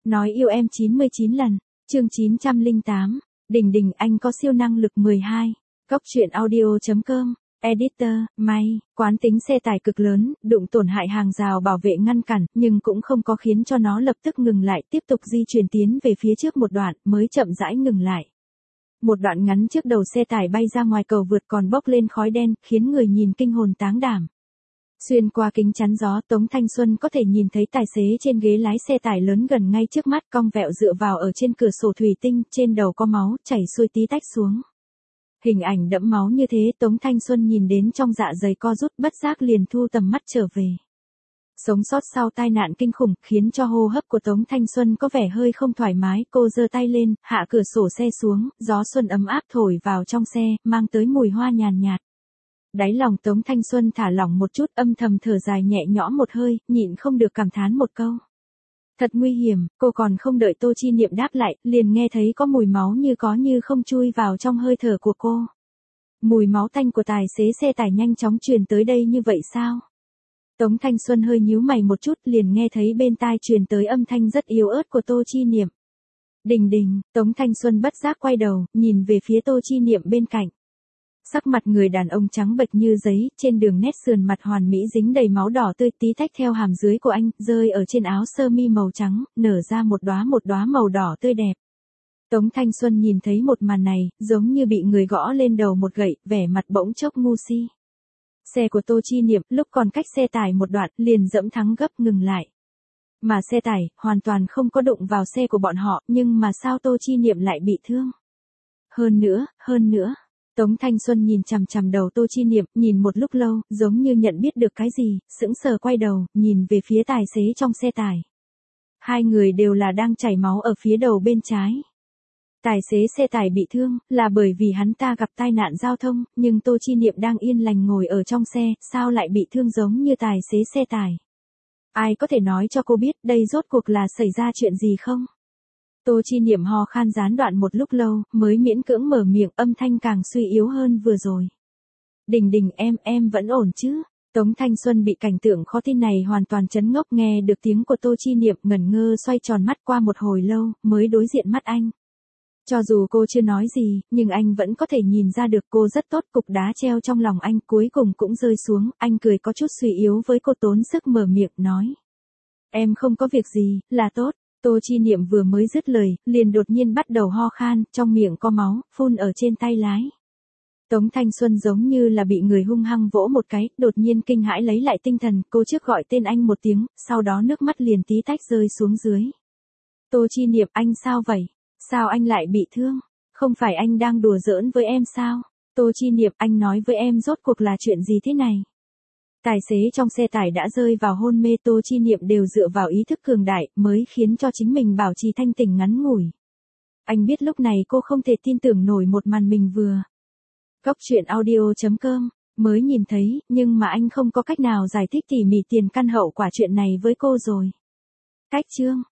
Nói yêu em 99 lần. Chương 908. Đình đình anh có siêu năng lực 12. Góc truyện audio.com. Editor, may, quán tính xe tải cực lớn, đụng tổn hại hàng rào bảo vệ ngăn cản, nhưng cũng không có khiến cho nó lập tức ngừng lại, tiếp tục di chuyển tiến về phía trước một đoạn, mới chậm rãi ngừng lại. Một đoạn ngắn trước đầu xe tải bay ra ngoài cầu vượt còn bốc lên khói đen, khiến người nhìn kinh hồn táng đảm. Xuyên qua kính chắn gió, Tống Thanh Xuân có thể nhìn thấy tài xế trên ghế lái xe tải lớn gần ngay trước mắt, cong vẹo dựa vào ở trên cửa sổ thủy tinh, trên đầu có máu chảy xuôi tí tách xuống. Hình ảnh đẫm máu như thế, Tống Thanh Xuân nhìn đến trong dạ dày co rút, bất giác liền thu tầm mắt trở về. Sống sót sau tai nạn kinh khủng, khiến cho hô hấp của Tống Thanh Xuân có vẻ hơi không thoải mái, cô giơ tay lên, hạ cửa sổ xe xuống, gió xuân ấm áp thổi vào trong xe, mang tới mùi hoa nhàn nhạt. Đáy lòng Tống Thanh Xuân thả lỏng một chút, âm thầm thở dài nhẹ nhõm một hơi, nhịn không được cảm thán một câu. Thật nguy hiểm, cô còn không đợi Tô Chi Niệm đáp lại, liền nghe thấy có mùi máu như có như không chui vào trong hơi thở của cô. Mùi máu tanh của tài xế xe tải nhanh chóng truyền tới đây như vậy sao? Tống Thanh Xuân hơi nhíu mày một chút, liền nghe thấy bên tai truyền tới âm thanh rất yếu ớt của Tô Chi Niệm. Đình đình, Tống Thanh Xuân bất giác quay đầu, nhìn về phía Tô Chi Niệm bên cạnh. Sắc mặt người đàn ông trắng bệch như giấy, trên đường nét sườn mặt hoàn mỹ dính đầy máu đỏ tươi, tí tách theo hàm dưới của anh, rơi ở trên áo sơ mi màu trắng, nở ra một đóa màu đỏ tươi đẹp. Tống Thanh Xuân nhìn thấy một màn này, giống như bị người gõ lên đầu một gậy, vẻ mặt bỗng chốc ngu si. Xe của Tô Chi Niệm lúc còn cách xe tải một đoạn, liền dẫm thắng gấp ngừng lại. Mà xe tải hoàn toàn không có đụng vào xe của bọn họ, nhưng mà sao Tô Chi Niệm lại bị thương? Hơn nữa. Tống Thanh Xuân nhìn chằm chằm đầu Tô Chi Niệm, nhìn một lúc lâu, giống như nhận biết được cái gì, sững sờ quay đầu, nhìn về phía tài xế trong xe tải. Hai người đều là đang chảy máu ở phía đầu bên trái. Tài xế xe tải bị thương, là bởi vì hắn ta gặp tai nạn giao thông, nhưng Tô Chi Niệm đang yên lành ngồi ở trong xe, sao lại bị thương giống như tài xế xe tải? Ai có thể nói cho cô biết đây rốt cuộc là xảy ra chuyện gì không? Tô Chi Niệm ho khan gián đoạn một lúc lâu, mới miễn cưỡng mở miệng, âm thanh càng suy yếu hơn vừa rồi. Đình đình em vẫn ổn chứ? Tống Thanh Xuân bị cảnh tượng khó tin này hoàn toàn chấn ngốc, nghe được tiếng của Tô Chi Niệm ngẩn ngơ xoay tròn mắt qua một hồi lâu, mới đối diện mắt anh. Cho dù cô chưa nói gì, nhưng anh vẫn có thể nhìn ra được cô rất tốt, cục đá treo trong lòng anh cuối cùng cũng rơi xuống, anh cười có chút suy yếu với cô, tốn sức mở miệng nói. Em không có việc gì, là tốt. Tô Chi Niệm vừa mới dứt lời, liền đột nhiên bắt đầu ho khan, trong miệng có máu, phun ở trên tay lái. Tống Thanh Xuân giống như là bị người hung hăng vỗ một cái, đột nhiên kinh hãi lấy lại tinh thần, cô trước gọi tên anh một tiếng, sau đó nước mắt liền tí tách rơi xuống dưới. Tô Chi Niệm, anh sao vậy? Sao anh lại bị thương? Không phải anh đang đùa giỡn với em sao? Tô Chi Niệm, anh nói với em rốt cuộc là chuyện gì thế này? Tài xế trong xe tải đã rơi vào hôn mê, Tô Chi Niệm đều dựa vào ý thức cường đại, mới khiến cho chính mình bảo trì thanh tỉnh ngắn ngủi. Anh biết lúc này cô không thể tin tưởng nổi một màn mình vừa. Góc truyện audio.com, mới nhìn thấy, nhưng mà anh không có cách nào giải thích tỉ mỉ tiền căn hậu quả chuyện này với cô rồi. Cách chương.